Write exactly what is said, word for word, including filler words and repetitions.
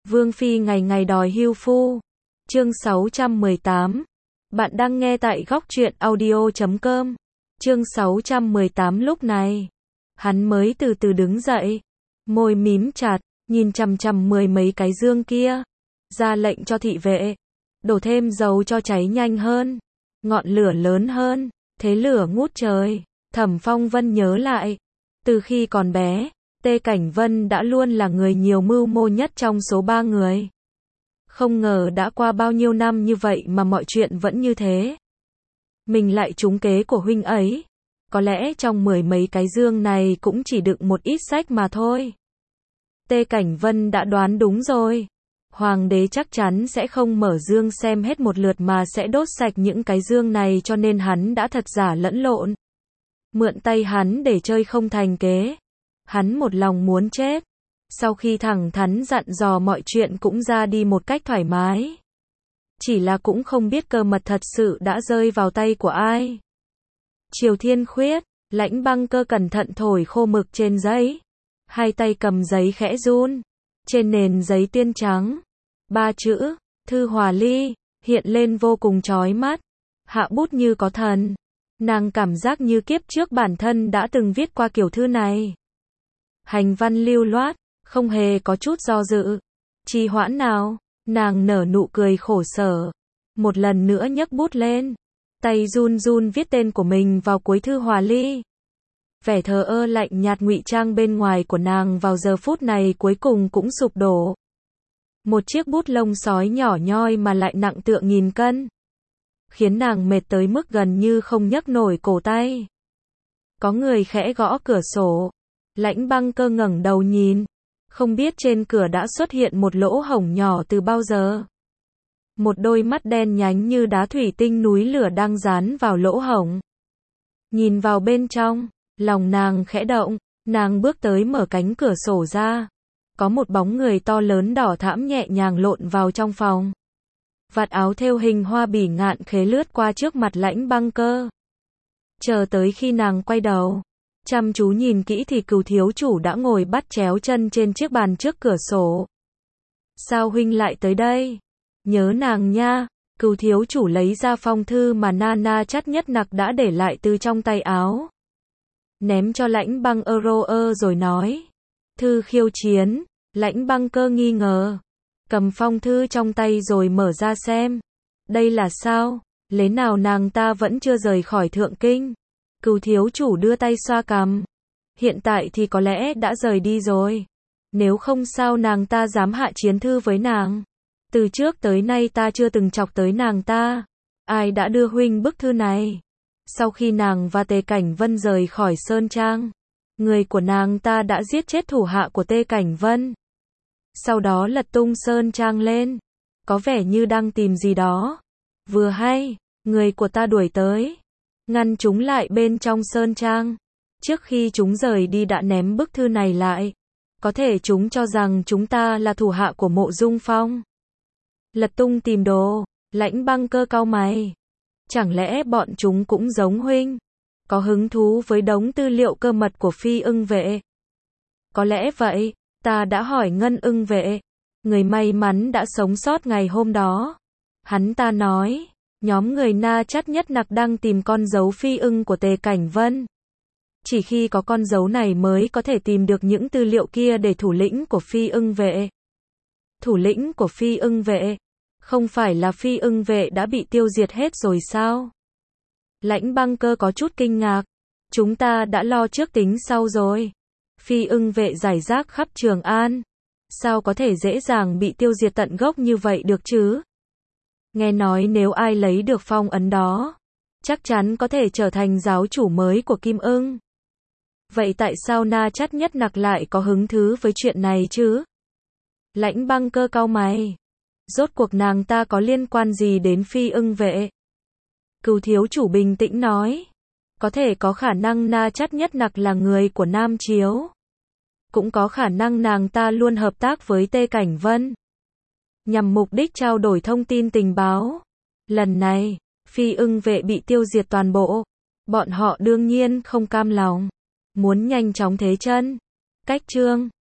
Vương Phi ngày ngày đòi hưu phu. Chương sáu trăm mười tám. Bạn đang nghe tại góc truyện audio chấm com. Chương sáu trăm mười tám. Lúc này, hắn mới từ từ đứng dậy, môi mím chặt, nhìn chằm chằm mười mấy cái dương kia, ra lệnh cho thị vệ đổ thêm dầu cho cháy nhanh hơn, ngọn lửa lớn hơn, thế lửa ngút trời. Thẩm Phong Vân nhớ lại, từ khi còn bé, Tê Cảnh Vân đã luôn là người nhiều mưu mô nhất trong số ba người. Không ngờ đã qua bao nhiêu năm như vậy mà mọi chuyện vẫn như thế. Mình lại trúng kế của huynh ấy. Có lẽ trong mười mấy cái dương này cũng chỉ đựng một ít sách mà thôi. Tê Cảnh Vân đã đoán đúng rồi. Hoàng đế chắc chắn sẽ không mở dương xem hết một lượt mà sẽ đốt sạch những cái dương này, cho nên hắn đã thật giả lẫn lộn. Mượn tay hắn để chơi không thành kế. Hắn một lòng muốn chết. Sau khi thẳng thắn dặn dò mọi chuyện cũng ra đi một cách thoải mái. Chỉ là cũng không biết cơ mật thật sự đã rơi vào tay của ai. Chiều thiên khuyết, Lãnh Băng Cơ cẩn thận thổi khô mực trên giấy. Hai tay cầm giấy khẽ run. Trên nền giấy tuyên trắng, ba chữ, Thư Hòa Ly, hiện lên vô cùng chói mắt. Hạ bút như có thần. Nàng cảm giác như kiếp trước bản thân đã từng viết qua kiểu thư này. Hành văn lưu loát, không hề có chút do dự, trì hoãn nào. Nàng nở nụ cười khổ sở. Một lần nữa nhấc bút lên. Tay run run viết tên của mình vào cuối Thư Hòa Ly. Vẻ thờ ơ lạnh nhạt ngụy trang bên ngoài của nàng vào giờ phút này cuối cùng cũng sụp đổ. Một chiếc bút lông sói nhỏ nhoi mà lại nặng tựa nghìn cân. Khiến nàng mệt tới mức gần như không nhấc nổi cổ tay. Có người khẽ gõ cửa sổ. Lãnh Băng Cơ ngẩng đầu nhìn. Không biết trên cửa đã xuất hiện một lỗ hổng nhỏ từ bao giờ. Một đôi mắt đen nhánh như đá thủy tinh núi lửa đang dán vào lỗ hổng. Nhìn vào bên trong, lòng nàng khẽ động, nàng bước tới mở cánh cửa sổ ra. Có một bóng người to lớn đỏ thẫm nhẹ nhàng lộn vào trong phòng. Vạt áo thêu hình hoa bỉ ngạn khế lướt qua trước mặt Lãnh Băng Cơ. Chờ tới khi nàng quay đầu, chăm chú nhìn kỹ thì Cửu thiếu chủ đã ngồi bắt chéo chân trên chiếc bàn trước cửa sổ. Sao huynh lại tới đây? Nhớ nàng nha. Cửu thiếu chủ lấy ra phong thư mà Nana Chắt Nhất Nặc đã để lại từ trong tay áo. Ném cho Lãnh Băng Euro ơ rồi nói. Thư khiêu chiến. Lãnh Băng Cơ nghi ngờ. Cầm phong thư trong tay rồi mở ra xem. Đây là sao? Lẽ nào nàng ta vẫn chưa rời khỏi Thượng Kinh? Cửu thiếu chủ đưa tay xoa cằm. Hiện tại thì có lẽ đã rời đi rồi. Nếu không sao nàng ta dám hạ chiến thư với nàng. Từ trước tới nay ta chưa từng chọc tới nàng ta. Ai đã đưa huynh bức thư này? Sau khi nàng và Tề Cảnh Vân rời khỏi Sơn Trang, người của nàng ta đã giết chết thủ hạ của Tê Cảnh Vân. Sau đó lật tung Sơn Trang lên. Có vẻ như đang tìm gì đó. Vừa hay, người của ta đuổi tới. Ngăn chúng lại bên trong Sơn Trang. Trước khi chúng rời đi đã ném bức thư này lại. Có thể chúng cho rằng chúng ta là thủ hạ của Mộ Dung Phong. Lật tung tìm đồ. Lãnh Băng Cơ cau mày. Chẳng lẽ bọn chúng cũng giống huynh? Có hứng thú với đống tư liệu cơ mật của Phi Ưng Vệ? Có lẽ vậy. Ta đã hỏi Ngân Ưng Vệ, người may mắn đã sống sót ngày hôm đó. Hắn ta nói, nhóm người Na Chắt Nhất Nặc đang tìm con dấu phi ưng của Tề Cảnh Vân. Chỉ khi có con dấu này mới có thể tìm được những tư liệu kia để thủ lĩnh của Phi Ưng Vệ. Thủ lĩnh của Phi Ưng Vệ? Không phải là Phi Ưng Vệ đã bị tiêu diệt hết rồi sao? Lãnh Băng Cơ có chút kinh ngạc. Chúng ta đã lo trước tính sau rồi. Phi Ưng Vệ rải rác khắp Trường An. Sao có thể dễ dàng bị tiêu diệt tận gốc như vậy được chứ? Nghe nói nếu ai lấy được phong ấn đó, chắc chắn có thể trở thành giáo chủ mới của Kim Ưng. Vậy tại sao Na Chắt Nhất Nặc lại có hứng thú với chuyện này chứ? Lãnh Băng Cơ cau mày. Rốt cuộc nàng ta có liên quan gì đến Phi Ưng Vệ? Cửu thiếu chủ bình tĩnh nói. Có thể có khả năng Na Chắt Nhất Nặc là người của Nam Chiếu. Cũng có khả năng nàng ta luôn hợp tác với Tê Cảnh Vân. Nhằm mục đích trao đổi thông tin tình báo. Lần này, Phi Ưng Vệ bị tiêu diệt toàn bộ. Bọn họ đương nhiên không cam lòng. Muốn nhanh chóng thế chân. Cách chương.